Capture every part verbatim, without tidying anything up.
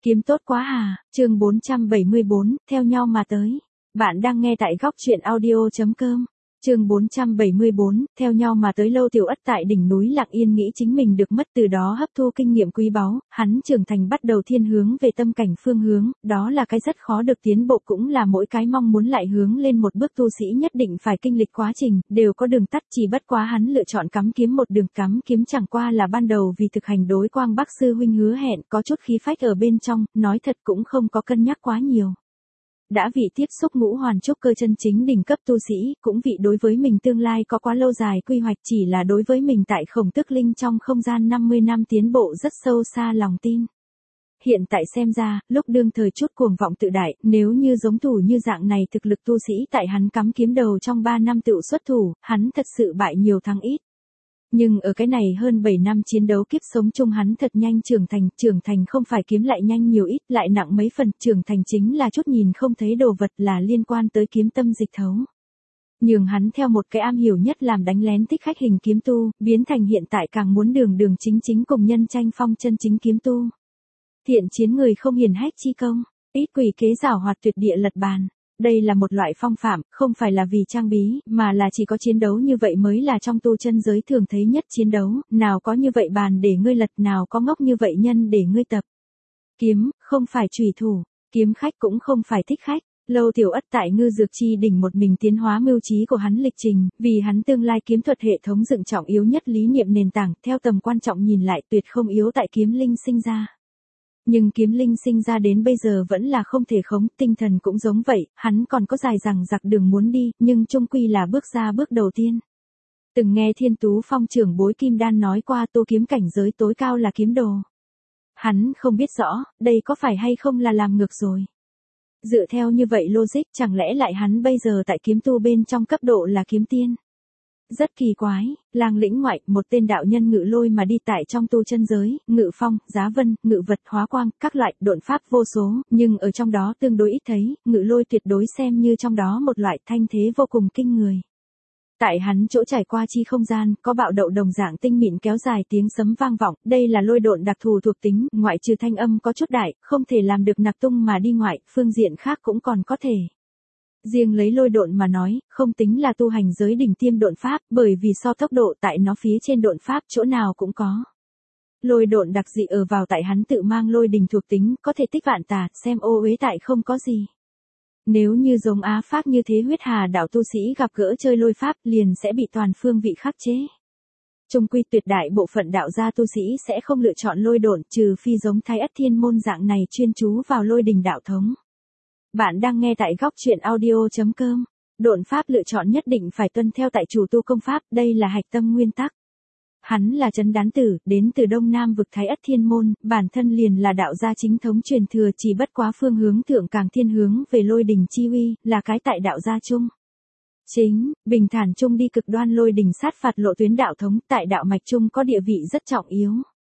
Kiếm tốt quá à, chương bốn trăm bảy mươi bốn, theo nhau mà tới. Bạn đang nghe tại góc truyện audio.com. Chương bốn trăm bảy mươi bốn, theo nhau mà tới. Lâu Tiểu Ất tại đỉnh núi Lặng Yên nghĩ chính mình được mất, từ đó hấp thu kinh nghiệm quý báu, hắn trưởng thành bắt đầu thiên hướng về tâm cảnh phương hướng, đó là cái rất khó được tiến bộ, cũng là mỗi cái mong muốn lại hướng lên một bước tu sĩ nhất định phải kinh lịch quá trình, đều có đường tắt, chỉ bất quá hắn lựa chọn cắm kiếm một đường. Cắm kiếm chẳng qua là ban đầu vì thực hành đối Quang Bắc sư huynh hứa hẹn, có chút khí phách ở bên trong, nói thật cũng không có cân nhắc quá nhiều. Đã vị tiếp xúc ngũ hoàn trúc cơ chân chính đỉnh cấp tu sĩ, cũng vị đối với mình tương lai có quá lâu dài quy hoạch, chỉ là đối với mình tại Khổng Tức Linh trong không gian năm mươi năm tiến bộ rất sâu xa lòng tin. Hiện tại xem ra, lúc đương thời chút cuồng vọng tự đại, nếu như giống thủ như dạng này thực lực tu sĩ tại hắn cắm kiếm đầu trong ba năm tự xuất thủ, hắn thật sự bại nhiều thắng ít. Nhưng ở cái này hơn bảy năm chiến đấu kiếp sống chung, hắn thật nhanh trưởng thành, trưởng thành không phải kiếm lại nhanh nhiều ít, lại nặng mấy phần, trưởng thành chính là chút nhìn không thấy đồ vật, là liên quan tới kiếm tâm dịch thấu. Nhường hắn theo một cái am hiểu nhất làm đánh lén thích khách hình kiếm tu, biến thành hiện tại càng muốn đường đường chính chính cùng nhân tranh phong chân chính kiếm tu. Thiện chiến người không hiển hách chi công, ít quỷ kế giảo hoạt tuyệt địa lật bàn. Đây là một loại phong phạm, không phải là vì trang bí, mà là chỉ có chiến đấu như vậy mới là trong tu chân giới thường thấy nhất chiến đấu, nào có như vậy bàn để ngươi lật, nào có ngốc như vậy nhân để ngươi tập. Kiếm, không phải chủy thủ, kiếm khách cũng không phải thích khách. Lâu Tiểu Ất tại Ngư Dược Chi đỉnh một mình tiến hóa mưu trí của hắn lịch trình, vì hắn tương lai kiếm thuật hệ thống dựng trọng yếu nhất lý niệm nền tảng, theo tầm quan trọng nhìn lại tuyệt không yếu tại kiếm linh sinh ra. Nhưng kiếm linh sinh ra đến bây giờ vẫn là không thể khống, tinh thần cũng giống vậy, hắn còn có dài dằng dặc đường muốn đi, nhưng chung quy là bước ra bước đầu tiên. Từng nghe Thiên Tú Phong trưởng bối Kim Đan nói qua, tu kiếm cảnh giới tối cao là kiếm đồ. Hắn không biết rõ, đây có phải hay không là làm ngược rồi. Dựa theo như vậy logic, chẳng lẽ lại hắn bây giờ tại kiếm tu bên trong cấp độ là kiếm tiên? Rất kỳ quái, Lang lĩnh ngoại, một tên đạo nhân ngự lôi mà đi tại trong tu chân giới, ngự phong, giá vân, ngự vật, hóa quang, các loại độn pháp vô số, nhưng ở trong đó tương đối ít thấy, ngự lôi tuyệt đối xem như trong đó một loại thanh thế vô cùng kinh người. Tại hắn chỗ trải qua chi không gian, có bạo đậu đồng dạng tinh mịn kéo dài tiếng sấm vang vọng, đây là lôi độn đặc thù thuộc tính, ngoại trừ thanh âm có chút đại, không thể làm được nặc tung mà đi ngoại, phương diện khác cũng còn có thể. Riêng lấy lôi độn mà nói, không tính là tu hành giới đỉnh tiêm độn pháp, bởi vì so tốc độ tại nó phía trên độn pháp chỗ nào cũng có. Lôi độn đặc dị ở vào tại hắn tự mang lôi đình thuộc tính, có thể tích vạn tà, xem ô uế tại không có gì. Nếu như giống Á Pháp như thế huyết hà đạo tu sĩ gặp gỡ chơi lôi pháp liền sẽ bị toàn phương vị khắc chế. Trung quy tuyệt đại bộ phận đạo gia tu sĩ sẽ không lựa chọn lôi độn, trừ phi giống Thái Ất Thiên Môn dạng này chuyên chú vào lôi đình đạo thống. Bạn đang nghe tại góc truyện audio.com. Độn pháp lựa chọn nhất định phải tuân theo tại chủ tu công pháp, đây là hạch tâm nguyên tắc. Hắn là Trấn Đán Tử, đến từ Đông Nam vực Thái Ất Thiên Môn, bản thân liền là đạo gia chính thống truyền thừa, chỉ bất quá phương hướng thượng càng thiên hướng về lôi đình chi uy, là cái tại đạo gia chung. Chính, bình thản chung đi cực đoan lôi đình sát phạt lộ tuyến đạo thống, tại đạo mạch chung có địa vị rất trọng yếu.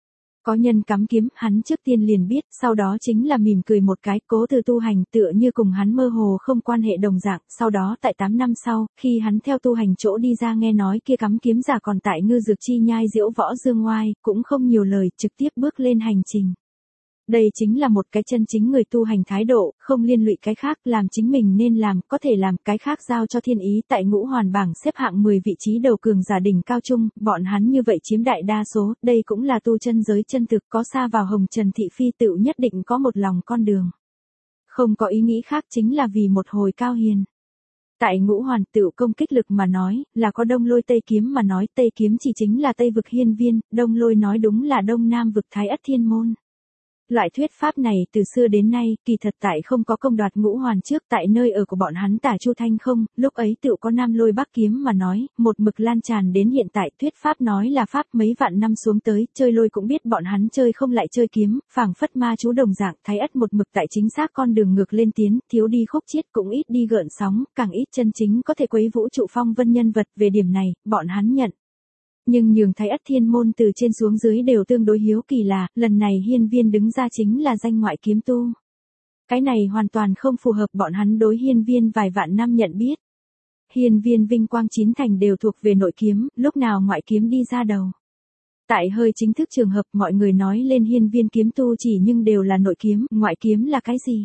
Có nhân cắm kiếm, hắn trước tiên liền biết, sau đó chính là mỉm cười một cái, cố từ tu hành, tựa như cùng hắn mơ hồ không quan hệ đồng dạng, sau đó tại tám năm sau, khi hắn theo tu hành chỗ đi ra nghe nói kia cắm kiếm giả còn tại Ngư Dược Chi nhai diễu võ dương ngoai, cũng không nhiều lời, trực tiếp bước lên hành trình. Đây chính là một cái chân chính người tu hành thái độ, không liên lụy cái khác, làm chính mình nên làm, có thể làm, cái khác giao cho thiên ý. Tại ngũ hoàn bảng xếp hạng mười vị trí đầu cường giả đỉnh cao trung, bọn hắn như vậy chiếm đại đa số, đây cũng là tu chân giới chân thực, có xa vào hồng trần thị phi tựu nhất định có một lòng con đường. Không có ý nghĩ khác, chính là vì một hồi cao hiền. Tại ngũ hoàn tựu công kích lực mà nói, là có đông lôi tây kiếm mà nói, tây kiếm chỉ chính là tây vực Hiên Viên, đông lôi nói đúng là đông nam vực Thái Ất Thiên Môn. Loại thuyết pháp này từ xưa đến nay, kỳ thật tại không có công đoạt ngũ hoàn trước, tại nơi ở của bọn hắn Tả Chu Thanh không, lúc ấy tựu có nam lôi bắc kiếm mà nói, một mực lan tràn đến hiện tại, thuyết pháp nói là pháp mấy vạn năm xuống tới, chơi lôi cũng biết bọn hắn chơi không lại chơi kiếm, phảng phất ma chú đồng dạng, Thái Ất một mực tại chính xác con đường ngược lên tiến, thiếu đi khúc chiết cũng ít đi gợn sóng, càng ít chân chính có thể quấy vũ trụ phong vân nhân vật, về điểm này, bọn hắn nhận. Nhưng nhường Thái Ất Thiên Môn từ trên xuống dưới đều tương đối hiếu kỳ là, lần này Hiên Viên đứng ra chính là danh ngoại kiếm tu. Cái này hoàn toàn không phù hợp bọn hắn đối Hiên Viên vài vạn năm nhận biết. Hiên Viên vinh quang chín thành đều thuộc về nội kiếm, lúc nào ngoại kiếm đi ra đầu. Tại hơi chính thức trường hợp mọi người nói lên hiên viên kiếm tu chỉ nhưng đều là nội kiếm, ngoại kiếm là cái gì?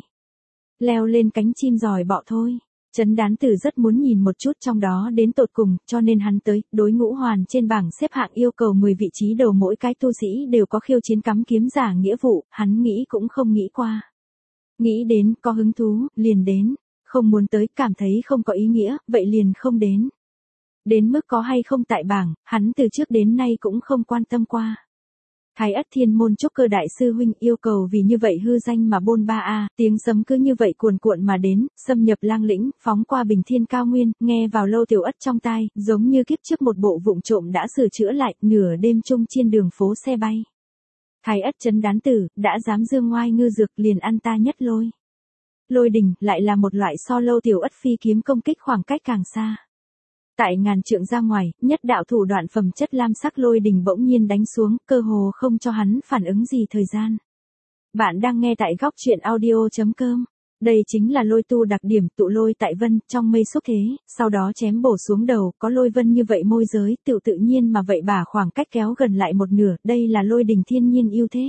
Leo lên cánh chim giỏi bọ thôi. Trấn Đán Tử rất muốn nhìn một chút trong đó đến tột cùng, cho nên hắn tới, đối ngũ hoàn trên bảng xếp hạng yêu cầu mười vị trí đầu mỗi cái tu sĩ đều có khiêu chiến cắm kiếm giả nghĩa vụ, hắn nghĩ cũng không nghĩ qua. Nghĩ đến, có hứng thú, liền đến, không muốn tới, cảm thấy không có ý nghĩa, vậy liền không đến. Đến mức có hay không tại bảng, hắn từ trước đến nay cũng không quan tâm qua. Thái Ất Thiên Môn Trúc Cơ Đại Sư Huynh yêu cầu vì như vậy hư danh mà bôn ba a, tiếng sấm cứ như vậy cuồn cuộn mà đến, xâm nhập lang lĩnh, phóng qua bình thiên cao nguyên, nghe vào Lâu Tiểu Ất trong tai, giống như kiếp trước một bộ vụng trộm đã sửa chữa lại, nửa đêm chung trên đường phố xe bay. Thái Ất Trấn Đán Tử, đã dám dương ngoai ngư dược liền ăn ta nhất lôi. Lôi đỉnh, lại là một loại so Lâu Tiểu Ất phi kiếm công kích khoảng cách càng xa. Tại ngàn trượng ra ngoài, nhất đạo thủ đoạn phẩm chất lam sắc lôi đình bỗng nhiên đánh xuống, cơ hồ không cho hắn phản ứng gì thời gian. Bạn đang nghe tại góc truyện audio chấm com. Đây chính là lôi tu đặc điểm tụ lôi tại vân, trong mây xúc thế, sau đó chém bổ xuống đầu, có lôi vân như vậy môi giới, tự tự nhiên mà vậy bả khoảng cách kéo gần lại một nửa, đây là lôi đình thiên nhiên ưu thế.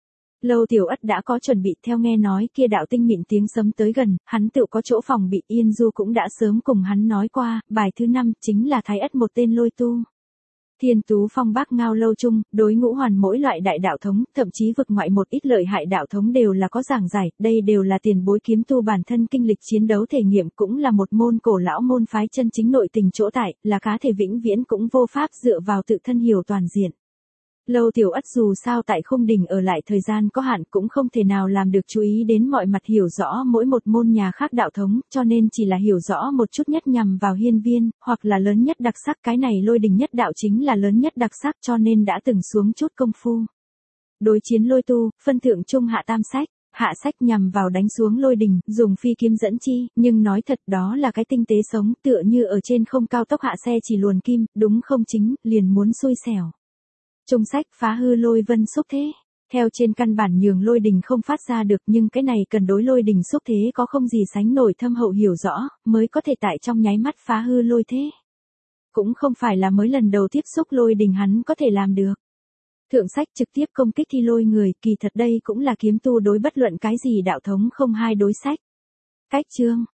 Lâu Tiểu Ất đã có chuẩn bị, theo nghe nói kia đạo tinh mịn tiếng sấm tới gần, hắn tự có chỗ phòng bị. Yên Du cũng đã sớm cùng hắn nói qua, bài thứ năm chính là Thái Ất một tên lôi tu. Thiên Tú Phong Bác Ngao Lâu chung, đối ngũ hoàn mỗi loại đại đạo thống, thậm chí vực ngoại một ít lợi hại đạo thống đều là có giảng giải, đây đều là tiền bối kiếm tu bản thân kinh lịch chiến đấu thể nghiệm, cũng là một môn cổ lão môn phái chân chính nội tình chỗ tại, là cá thể vĩnh viễn cũng vô pháp dựa vào tự thân hiểu toàn diện. Lâu Tiểu Ất dù sao tại khung đỉnh ở lại thời gian có hạn cũng không thể nào làm được chú ý đến mọi mặt hiểu rõ mỗi một môn nhà khác đạo thống, cho nên chỉ là hiểu rõ một chút nhất nhằm vào hiên viên, hoặc là lớn nhất đặc sắc, cái này lôi đình nhất đạo chính là lớn nhất đặc sắc cho nên đã từng xuống chút công phu. Đối chiến lôi tu, phân thượng trung hạ tam sách. Hạ sách nhằm vào đánh xuống lôi đình, dùng phi kiếm dẫn chi, nhưng nói thật đó là cái tinh tế sống, tựa như ở trên không cao tốc hạ xe chỉ luồn kim, đúng không chính, liền muốn xui xẻo. Trung sách phá hư lôi vân xúc thế. Theo trên căn bản nhường lôi đình không phát ra được, nhưng cái này cần đối lôi đình xúc thế có không gì sánh nổi thâm hậu hiểu rõ, mới có thể tại trong nháy mắt phá hư lôi thế. Cũng không phải là mới lần đầu tiếp xúc lôi đình hắn có thể làm được. Thượng sách trực tiếp công kích thi lôi người, kỳ thật đây cũng là kiếm tu đối bất luận cái gì đạo thống không hai đối sách. Cách chương,